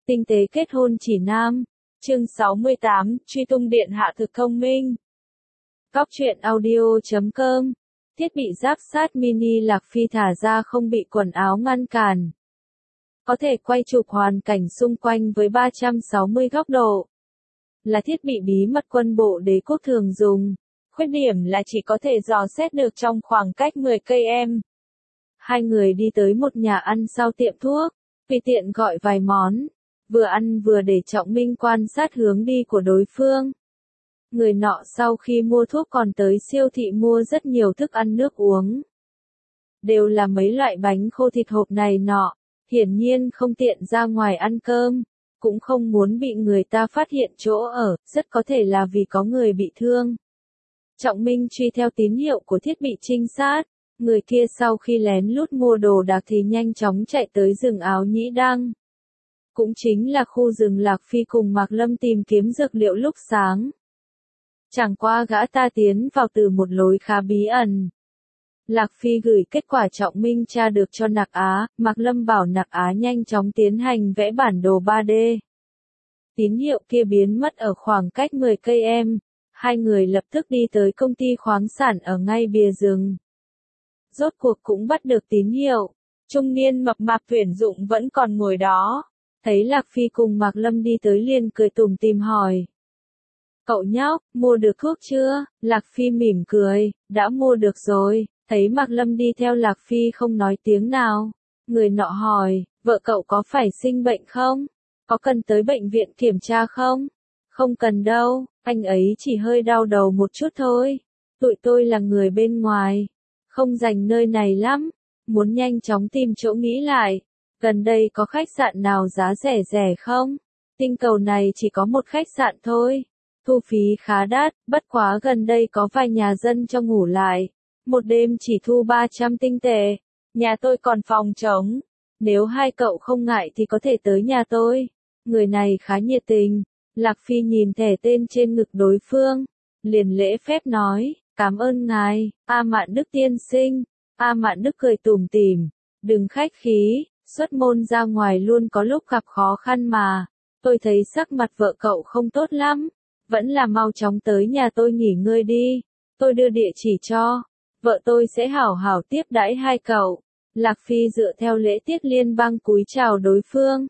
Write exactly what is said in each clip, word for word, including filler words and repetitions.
Tinh tế kết hôn chỉ nam. Chương sáu mươi tám, truy tung điện hạ thực thông minh. Góc truyện audio chấm com. Thiết bị ráp sát mini Lạc Phi thả ra không bị quần áo ngăn cản. Có thể quay chụp hoàn cảnh xung quanh với ba trăm sáu mươi góc độ. Là thiết bị bí mật quân bộ đế quốc thường dùng. Khuyết điểm là chỉ có thể dò xét được trong khoảng cách mười cây số. Hai người đi tới một nhà ăn sau tiệm thuốc, tùy tiện gọi vài món. Vừa ăn vừa để Trọng Minh quan sát hướng đi của đối phương. Người nọ sau khi mua thuốc còn tới siêu thị mua rất nhiều thức ăn nước uống. Đều là mấy loại bánh khô thịt hộp này nọ, hiển nhiên không tiện ra ngoài ăn cơm, cũng không muốn bị người ta phát hiện chỗ ở, rất có thể là vì có người bị thương. Trọng Minh truy theo tín hiệu của thiết bị trinh sát, người kia sau khi lén lút mua đồ đạc thì nhanh chóng chạy tới rừng Áo Nhĩ Đăng. Cũng chính là khu rừng Lạc Phi cùng Mạc Lâm tìm kiếm dược liệu lúc sáng. Chẳng qua gã ta tiến vào từ một lối khá bí ẩn. Lạc Phi gửi kết quả Trọng Minh tra được cho Nặc Á, Mạc Lâm bảo Nặc Á nhanh chóng tiến hành vẽ bản đồ ba D. Tín hiệu kia biến mất ở khoảng cách mười cây số, hai người lập tức đi tới công ty khoáng sản ở ngay bìa rừng. Rốt cuộc cũng bắt được tín hiệu, trung niên mập mạp tuyển dụng vẫn còn ngồi đó. Thấy Lạc Phi cùng Mạc Lâm đi tới liền cười tủm tỉm hỏi. Cậu nhóc, mua được thuốc chưa? Lạc Phi mỉm cười, đã mua được rồi. Thấy Mạc Lâm đi theo Lạc Phi không nói tiếng nào. Người nọ hỏi, vợ cậu có phải sinh bệnh không? Có cần tới bệnh viện kiểm tra không? Không cần đâu, anh ấy chỉ hơi đau đầu một chút thôi. Tụi tôi là người bên ngoài, không rành nơi này lắm, muốn nhanh chóng tìm chỗ nghỉ lại. Gần đây có khách sạn nào giá rẻ rẻ không? Tinh cầu này chỉ có một khách sạn thôi. Thu phí khá đắt, bất quá gần đây có vài nhà dân cho ngủ lại. Một đêm chỉ thu ba trăm tinh tệ. Nhà tôi còn phòng trống. Nếu hai cậu không ngại thì có thể tới nhà tôi. Người này khá nhiệt tình. Lạc Phi nhìn thẻ tên trên ngực đối phương. Liền lễ phép nói, cảm ơn ngài, A Mạn Đức tiên sinh. A Mạn Đức cười tủm tỉm. Đừng khách khí. Xuất môn ra ngoài luôn có lúc gặp khó khăn mà. Tôi thấy sắc mặt vợ cậu không tốt lắm. Vẫn là mau chóng tới nhà tôi nghỉ ngơi đi. Tôi đưa địa chỉ cho. Vợ tôi sẽ hảo hảo tiếp đãi hai cậu. Lạc Phi dựa theo lễ tiết liên bang cúi chào đối phương.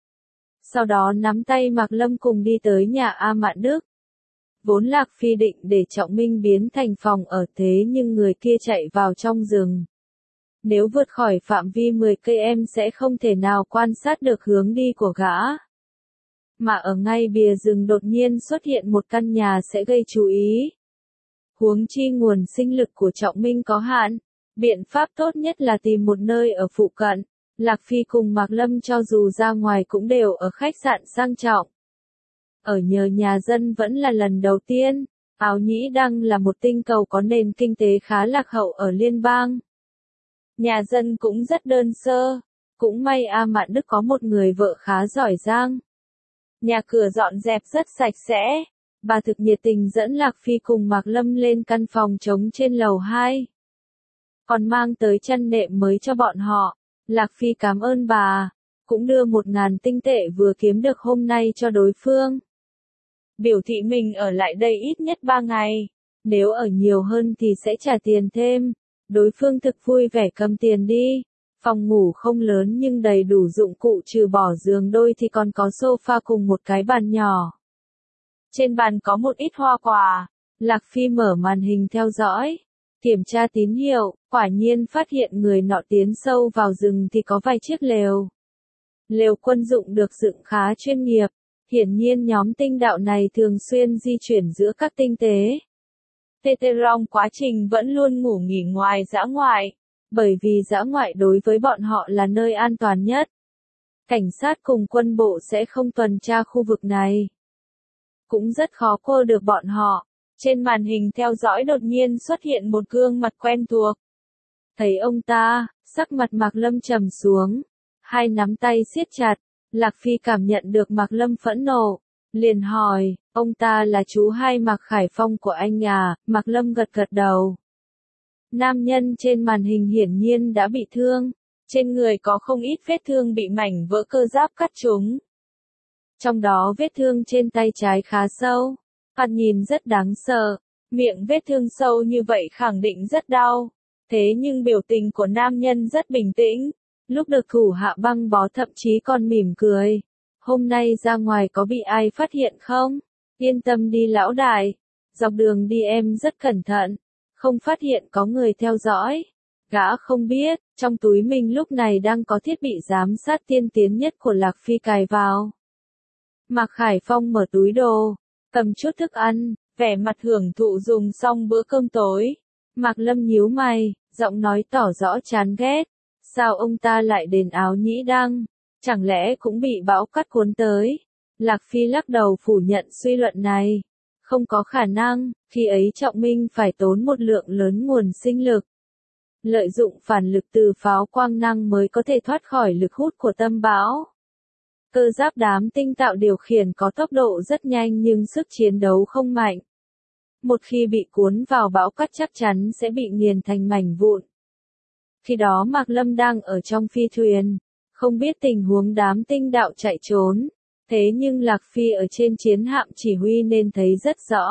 Sau đó nắm tay Mạc Lâm cùng đi tới nhà A Mạn Đức. Vốn Lạc Phi định để Trọng Minh biến thành phòng ở thế nhưng người kia chạy vào trong rừng. Nếu vượt khỏi phạm vi mười cây số sẽ không thể nào quan sát được hướng đi của gã. Mà ở ngay bìa rừng đột nhiên xuất hiện một căn nhà sẽ gây chú ý. Huống chi nguồn sinh lực của Trọng Minh có hạn, biện pháp tốt nhất là tìm một nơi ở phụ cận. Lạc Phi cùng Mạc Lâm cho dù ra ngoài cũng đều ở khách sạn sang trọng. Ở nhờ nhà dân vẫn là lần đầu tiên, Áo Nhĩ Đăng là một tinh cầu có nền kinh tế khá lạc hậu ở liên bang. Nhà dân cũng rất đơn sơ, cũng may A Mạn Đức có một người vợ khá giỏi giang. Nhà cửa dọn dẹp rất sạch sẽ, bà thực nhiệt tình dẫn Lạc Phi cùng Mạc Lâm lên căn phòng trống trên lầu hai. Còn mang tới chăn nệm mới cho bọn họ, Lạc Phi cảm ơn bà, cũng đưa một ngàn tinh tệ vừa kiếm được hôm nay cho đối phương. Biểu thị mình ở lại đây ít nhất ba ngày, nếu ở nhiều hơn thì sẽ trả tiền thêm. Đối phương thực vui vẻ cầm tiền đi. Phòng ngủ không lớn nhưng đầy đủ dụng cụ trừ bỏ giường đôi thì còn có sofa cùng một cái bàn nhỏ. Trên bàn có một ít hoa quả. Lạc Phi mở màn hình theo dõi. Kiểm tra tín hiệu, quả nhiên phát hiện người nọ tiến sâu vào rừng thì có vài chiếc lều. Lều quân dụng được dựng khá chuyên nghiệp. Hiển nhiên nhóm tinh đạo này thường xuyên di chuyển giữa các tinh tế. Teterong quá trình vẫn luôn ngủ nghỉ ngoài dã ngoại, bởi vì dã ngoại đối với bọn họ là nơi an toàn nhất. Cảnh sát cùng quân bộ sẽ không tuần tra khu vực này. Cũng rất khó cô được bọn họ. Trên màn hình theo dõi đột nhiên xuất hiện một gương mặt quen thuộc. Thấy ông ta, sắc mặt Mạc Lâm trầm xuống. Hai nắm tay siết chặt, Lạc Phi cảm nhận được Mạc Lâm phẫn nộ. Liền hỏi, ông ta là chú hai Mạc Khải Phong của anh à? Mạc Lâm gật gật đầu. Nam nhân trên màn hình hiển nhiên đã bị thương. Trên người có không ít vết thương bị mảnh vỡ cơ giáp cắt trúng. Trong đó vết thương trên tay trái khá sâu, thoạt nhìn rất đáng sợ, miệng vết thương sâu như vậy khẳng định rất đau. Thế nhưng biểu tình của nam nhân rất bình tĩnh, lúc được thủ hạ băng bó thậm chí còn mỉm cười. Hôm nay ra ngoài có bị ai phát hiện không? Yên tâm đi lão đại, dọc đường đi em rất cẩn thận, không phát hiện có người theo dõi. Gã không biết, trong túi mình lúc này đang có thiết bị giám sát tiên tiến nhất của Lạc Phi cài vào. Mạc Khải Phong mở túi đồ, cầm chút thức ăn, vẻ mặt hưởng thụ dùng xong bữa cơm tối. Mạc Lâm nhíu mày, giọng nói tỏ rõ chán ghét. Sao ông ta lại đền áo nhĩ đăng? Chẳng lẽ cũng bị bão cát cuốn tới? Lạc Phi lắc đầu phủ nhận suy luận này. Không có khả năng, khi ấy Trọng Minh phải tốn một lượng lớn nguồn sinh lực. Lợi dụng phản lực từ pháo quang năng mới có thể thoát khỏi lực hút của tâm bão. Cơ giáp đám tinh tạo điều khiển có tốc độ rất nhanh nhưng sức chiến đấu không mạnh. Một khi bị cuốn vào bão cát chắc chắn sẽ bị nghiền thành mảnh vụn. Khi đó Mạc Lâm đang ở trong phi thuyền, không biết tình huống đám tinh đạo chạy trốn. Thế nhưng Lạc Phi ở trên chiến hạm chỉ huy nên thấy rất rõ.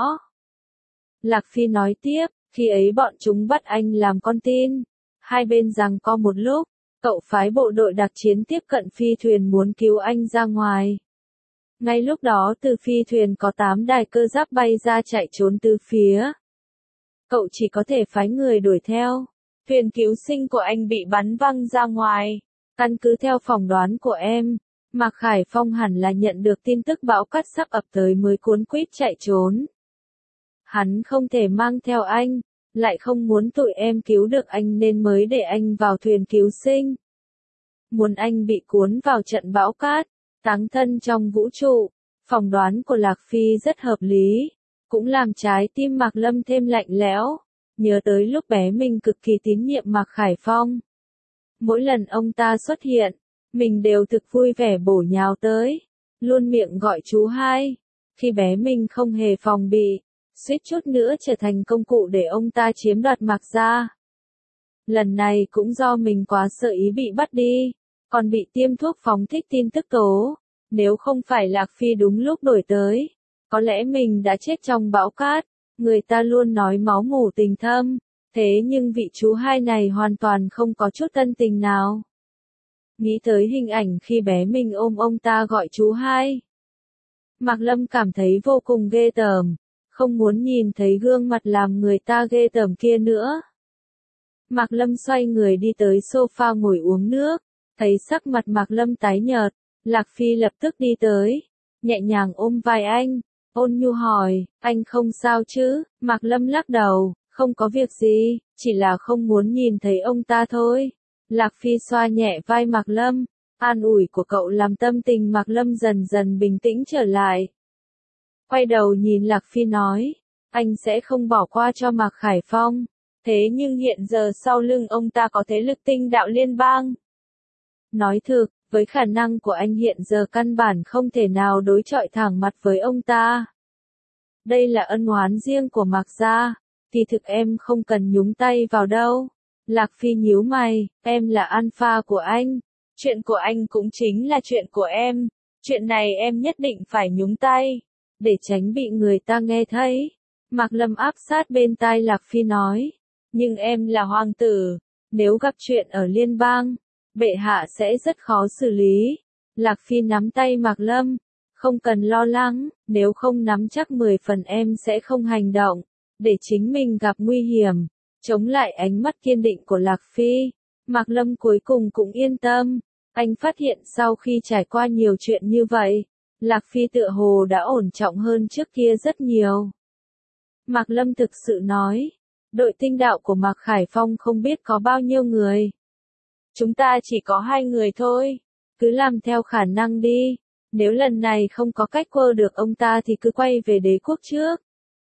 Lạc Phi nói tiếp, khi ấy bọn chúng bắt anh làm con tin. Hai bên giằng co một lúc, cậu phái bộ đội đặc chiến tiếp cận phi thuyền muốn cứu anh ra ngoài. Ngay lúc đó từ phi thuyền có tám đài cơ giáp bay ra chạy trốn từ phía. Cậu chỉ có thể phái người đuổi theo. Thuyền cứu sinh của anh bị bắn văng ra ngoài. Căn cứ theo phỏng đoán của em, Mạc Khải Phong hẳn là nhận được tin tức bão cát sắp ập tới mới cuốn quýt chạy trốn. Hắn không thể mang theo anh, lại không muốn tụi em cứu được anh nên mới để anh vào thuyền cứu sinh. Muốn anh bị cuốn vào trận bão cát, táng thân trong vũ trụ. Phỏng đoán của Lạc Phi rất hợp lý, cũng làm trái tim Mạc Lâm thêm lạnh lẽo. Nhớ tới lúc bé mình cực kỳ tín nhiệm Mạc Khải Phong. Mỗi lần ông ta xuất hiện, mình đều thực vui vẻ bổ nhào tới, luôn miệng gọi chú hai. Khi bé mình không hề phòng bị, suýt chút nữa trở thành công cụ để ông ta chiếm đoạt Mạc gia. Lần này cũng do mình quá sợ ý bị bắt đi, còn bị tiêm thuốc phóng thích tin tức tố. Nếu không phải Lạc Phi đúng lúc đổi tới, có lẽ mình đã chết trong bão cát. Người ta luôn nói máu mủ tình thâm, thế nhưng vị chú hai này hoàn toàn không có chút tân tình nào. Nghĩ tới hình ảnh khi bé mình ôm ông ta gọi chú hai. Mạc Lâm cảm thấy vô cùng ghê tởm, không muốn nhìn thấy gương mặt làm người ta ghê tởm kia nữa. Mạc Lâm xoay người đi tới sofa ngồi uống nước, thấy sắc mặt Mạc Lâm tái nhợt, Lạc Phi lập tức đi tới, nhẹ nhàng ôm vai anh. Ôn nhu hỏi, anh không sao chứ? Mạc Lâm lắc đầu, không có việc gì, chỉ là không muốn nhìn thấy ông ta thôi. Lạc Phi xoa nhẹ vai Mạc Lâm, an ủi của cậu làm tâm tình Mạc Lâm dần dần bình tĩnh trở lại. Quay đầu nhìn Lạc Phi nói, anh sẽ không bỏ qua cho Mạc Khải Phong, thế nhưng hiện giờ sau lưng ông ta có thế lực tinh đạo liên bang. Nói thực, với khả năng của anh hiện giờ căn bản không thể nào đối chọi thẳng mặt với ông ta. Đây là ân oán riêng của Mạc gia, thì thực em không cần nhúng tay vào đâu. Lạc Phi nhíu mày, em là alpha của anh, chuyện của anh cũng chính là chuyện của em, chuyện này em nhất định phải nhúng tay, để tránh bị người ta nghe thấy. Mạc Lâm áp sát bên tai Lạc Phi nói, nhưng em là hoàng tử, nếu gặp chuyện ở liên bang, bệ hạ sẽ rất khó xử lý. Lạc Phi nắm tay Mạc Lâm, không cần lo lắng, nếu không nắm chắc mười phần em sẽ không hành động, để chính mình gặp nguy hiểm. Chống lại ánh mắt kiên định của Lạc Phi, Mạc Lâm cuối cùng cũng yên tâm. Anh phát hiện sau khi trải qua nhiều chuyện như vậy, Lạc Phi tựa hồ đã ổn trọng hơn trước kia rất nhiều. Mạc Lâm thực sự nói, đội tinh đạo của Mạc Khải Phong không biết có bao nhiêu người. Chúng ta chỉ có hai người thôi, cứ làm theo khả năng đi, nếu lần này không có cách quơ được ông ta thì cứ quay về đế quốc trước.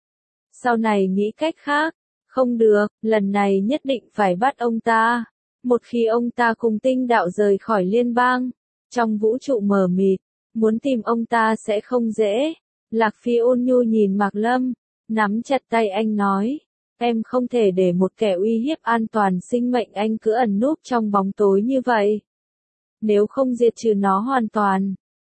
Sau này nghĩ cách khác, không được, lần này nhất định phải bắt ông ta. Một khi ông ta cùng tinh đạo rời khỏi liên bang, trong vũ trụ mờ mịt, muốn tìm ông ta sẽ không dễ. Lạc Phi ôn nhu nhìn Mạc Lâm, nắm chặt tay anh nói, em không thể để một kẻ uy hiếp an toàn sinh mệnh anh cứ ẩn núp trong bóng tối như vậy. Nếu không diệt trừ nó hoàn toàn,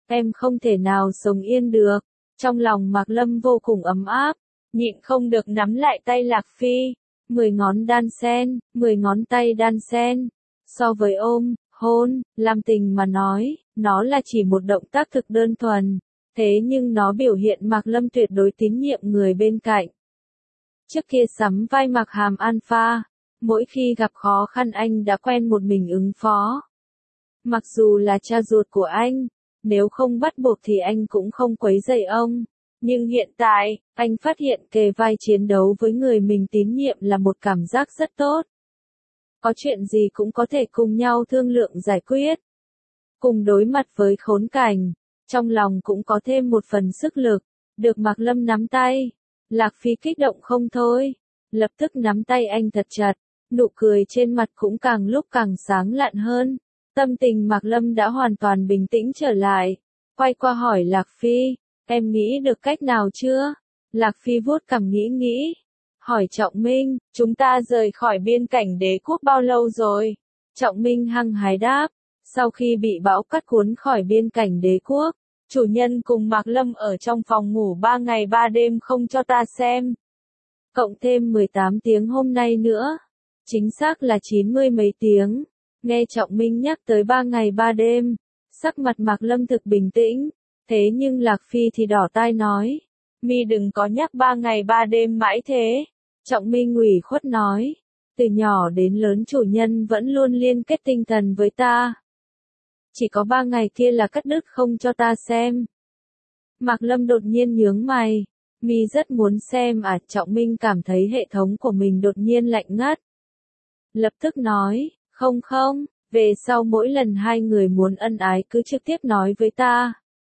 em không thể nào sống yên được. Trong lòng Mạc Lâm vô cùng ấm áp, nhịn không được nắm lại tay Lạc Phi, mười ngón đan sen, mười ngón tay đan sen. So với ôm, hôn, làm tình mà nói, nó là chỉ một động tác thực đơn thuần, thế nhưng nó biểu hiện Mạc Lâm tuyệt đối tín nhiệm người bên cạnh. Trước kia sắm vai Mạc Hàm Alpha, mỗi khi gặp khó khăn anh đã quen một mình ứng phó. Mặc dù là cha ruột của anh, nếu không bắt buộc thì anh cũng không quấy rầy ông. Nhưng hiện tại, anh phát hiện kề vai chiến đấu với người mình tín nhiệm là một cảm giác rất tốt. Có chuyện gì cũng có thể cùng nhau thương lượng giải quyết. Cùng đối mặt với khốn cảnh, trong lòng cũng có thêm một phần sức lực. Được Mạc Lâm nắm tay, Lạc Phi kích động không thôi. Lập tức nắm tay anh thật chặt, nụ cười trên mặt cũng càng lúc càng sáng lạn hơn. Tâm tình Mạc Lâm đã hoàn toàn bình tĩnh trở lại. Quay qua hỏi Lạc Phi, em nghĩ được cách nào chưa? Lạc Phi vuốt cằm nghĩ nghĩ. Hỏi Trọng Minh, chúng ta rời khỏi biên cảnh đế quốc bao lâu rồi? Trọng Minh hăng hái đáp, sau khi bị bão cắt cuốn khỏi biên cảnh đế quốc, chủ nhân cùng Mạc Lâm ở trong phòng ngủ ba ngày ba đêm không cho ta xem. Cộng thêm mười tám tiếng hôm nay nữa, chính xác là chín mươi mấy tiếng. Nghe Trọng Minh nhắc tới ba ngày ba đêm, sắc mặt Mạc Lâm thực bình tĩnh, thế nhưng Lạc Phi thì đỏ tai nói, mi đừng có nhắc ba ngày ba đêm mãi thế. Trọng Minh ủy khuất nói, từ nhỏ đến lớn chủ nhân vẫn luôn liên kết tinh thần với ta. Chỉ có ba ngày kia là cắt đứt không cho ta xem. Mạc Lâm đột nhiên nhướng mày, mi rất muốn xem à? Trọng Minh cảm thấy hệ thống của mình đột nhiên lạnh ngắt. Lập tức nói, không không, về sau mỗi lần hai người muốn ân ái cứ trực tiếp nói với ta.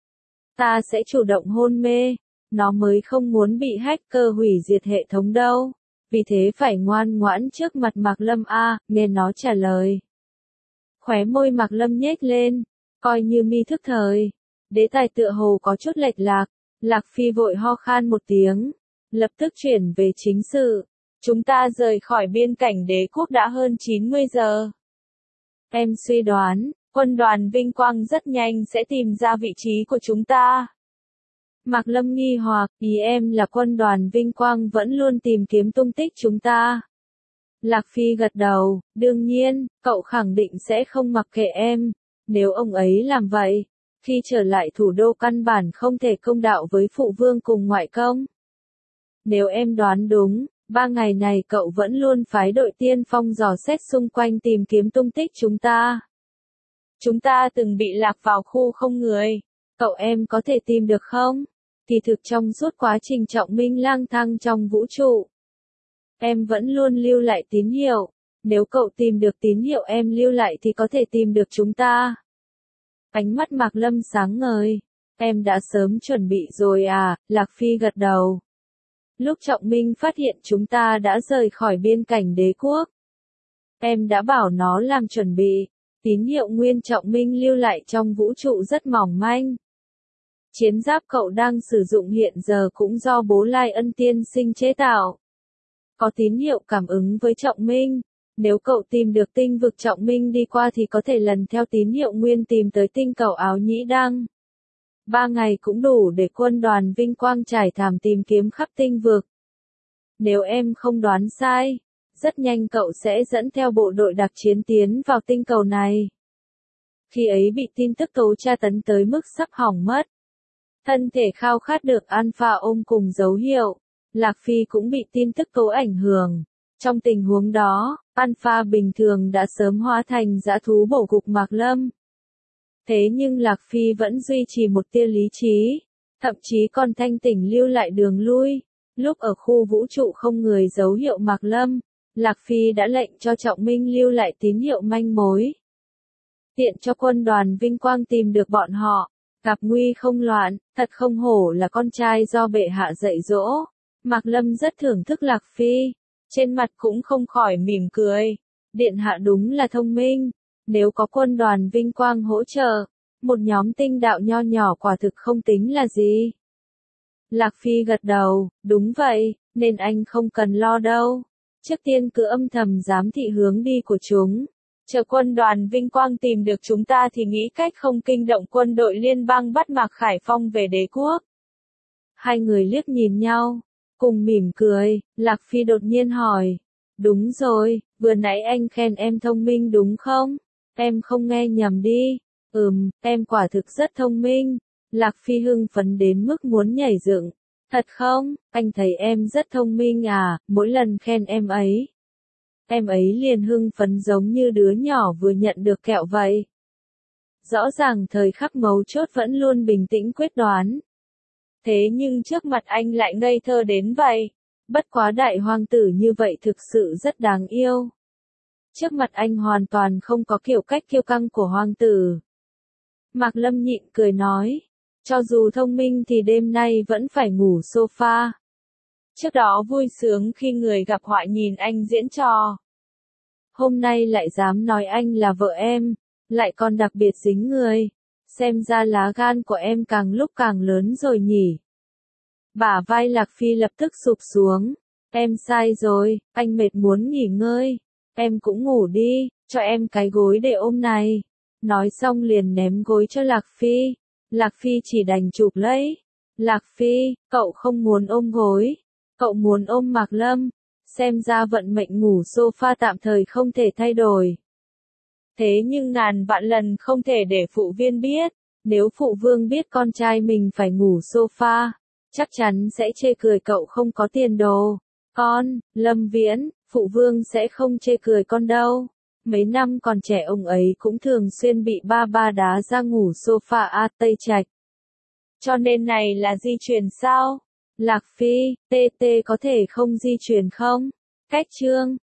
Ta sẽ chủ động hôn mê, nó mới không muốn bị hacker hủy diệt hệ thống đâu. Vì thế phải ngoan ngoãn trước mặt Mạc Lâm a, nghe nó trả lời. Khóe môi Mạc Lâm nhếch lên, coi như mi thức thời. Đề tài tựa hồ có chút lệch lạc, Lạc Phi vội ho khan một tiếng, lập tức chuyển về chính sự. Chúng ta rời khỏi biên cảnh đế quốc đã hơn chín mươi giờ. Em suy đoán, quân đoàn Vinh Quang rất nhanh sẽ tìm ra vị trí của chúng ta. Mạc Lâm nghi hoặc, ý em là quân đoàn Vinh Quang vẫn luôn tìm kiếm tung tích chúng ta. Lạc Phi gật đầu, đương nhiên, cậu khẳng định sẽ không mặc kệ em. Nếu ông ấy làm vậy, khi trở lại thủ đô căn bản không thể công đạo với phụ vương cùng ngoại công. Nếu em đoán đúng, ba ngày này cậu vẫn luôn phái đội tiên phong dò xét xung quanh tìm kiếm tung tích chúng ta. Chúng ta từng bị lạc vào khu không người. Cậu em có thể tìm được không? Kỳ thực trong suốt quá trình Trọng Minh lang thang trong vũ trụ, em vẫn luôn lưu lại tín hiệu. Nếu cậu tìm được tín hiệu em lưu lại thì có thể tìm được chúng ta. Ánh mắt Mạc Lâm sáng ngời. Em đã sớm chuẩn bị rồi à? Lạc Phi gật đầu. Lúc Trọng Minh phát hiện chúng ta đã rời khỏi biên cảnh đế quốc, em đã bảo nó làm chuẩn bị. Tín hiệu nguyên Trọng Minh lưu lại trong vũ trụ rất mỏng manh. Chiến giáp cậu đang sử dụng hiện giờ cũng do bố Lai Ân tiên sinh chế tạo. Có tín hiệu cảm ứng với Trọng Minh. Nếu cậu tìm được tinh vực Trọng Minh đi qua thì có thể lần theo tín hiệu nguyên tìm tới tinh cầu Áo Nhĩ Đăng. Ba ngày cũng đủ để quân đoàn Vinh Quang trải thảm tìm kiếm khắp tinh vực. Nếu em không đoán sai, rất nhanh cậu sẽ dẫn theo bộ đội đặc chiến tiến vào tinh cầu này. Khi ấy bị tin tức tố tra tấn tới mức sắp hỏng mất. Thân thể khao khát được Alpha ôm cùng dấu hiệu. Lạc Phi cũng bị tin tức tố ảnh hưởng. Trong tình huống đó, Alpha bình thường đã sớm hóa thành dã thú bổ gục Mạc Lâm. Thế nhưng Lạc Phi vẫn duy trì một tia lý trí, thậm chí còn thanh tỉnh lưu lại đường lui. Lúc ở khu vũ trụ không người dấu hiệu Mạc Lâm, Lạc Phi đã lệnh cho Trọng Minh lưu lại tín hiệu manh mối. Tiện cho quân đoàn Vinh Quang tìm được bọn họ, gặp nguy không loạn, thật không hổ là con trai do bệ hạ dạy dỗ. Mạc Lâm rất thưởng thức Lạc Phi, trên mặt cũng không khỏi mỉm cười. Điện hạ đúng là thông minh, nếu có quân đoàn Vinh Quang hỗ trợ, một nhóm tinh đạo nho nhỏ quả thực không tính là gì. Lạc Phi gật đầu, đúng vậy, nên anh không cần lo đâu. Trước tiên cứ âm thầm giám thị hướng đi của chúng. Chờ quân đoàn vinh quang tìm được chúng ta thì nghĩ cách không kinh động quân đội liên bang bắt Mạc Khải Phong về đế quốc. Hai người liếc nhìn nhau, cùng mỉm cười, Lạc Phi đột nhiên hỏi. Đúng rồi, vừa nãy anh khen em thông minh đúng không? Em không nghe nhầm đi. Ừm, em quả thực rất thông minh. Lạc Phi hưng phấn đến mức muốn nhảy dựng. Thật không? Anh thấy em rất thông minh à, mỗi lần khen em ấy. Em ấy liền hưng phấn giống như đứa nhỏ vừa nhận được kẹo vậy. Rõ ràng thời khắc mấu chốt vẫn luôn bình tĩnh quyết đoán. Thế nhưng trước mặt anh lại ngây thơ đến vậy. Bất quá đại hoàng tử như vậy thực sự rất đáng yêu. Trước mặt anh hoàn toàn không có kiểu cách kiêu căng của hoàng tử. Mạc Lâm nhịn cười nói. Cho dù thông minh thì đêm nay vẫn phải ngủ sofa. Trước đó vui sướng khi người gặp họa nhìn anh diễn trò. Hôm nay lại dám nói anh là vợ em, lại còn đặc biệt dính người. Xem ra lá gan của em càng lúc càng lớn rồi nhỉ. Bả vai Lạc Phi lập tức sụp xuống. Em sai rồi, anh mệt muốn nghỉ ngơi. Em cũng ngủ đi, cho em cái gối để ôm này. Nói xong liền ném gối cho Lạc Phi. Lạc Phi chỉ đành chụp lấy. Lạc Phi, cậu không muốn ôm gối. Cậu muốn ôm Mạc Lâm. Xem ra vận mệnh ngủ sofa tạm thời không thể thay đổi. Thế nhưng ngàn vạn lần không thể để phụ viên biết. Nếu phụ vương biết con trai mình phải ngủ sofa, chắc chắn sẽ chê cười cậu không có tiền đồ. Con, Lâm Viễn, phụ vương sẽ không chê cười con đâu. Mấy năm còn trẻ ông ấy cũng thường xuyên bị ba ba đá ra ngủ sofa A Tây Trạch. Cho nên này là di truyền sao? Lạc Phi, tê tê có thể không di truyền không? Cách chương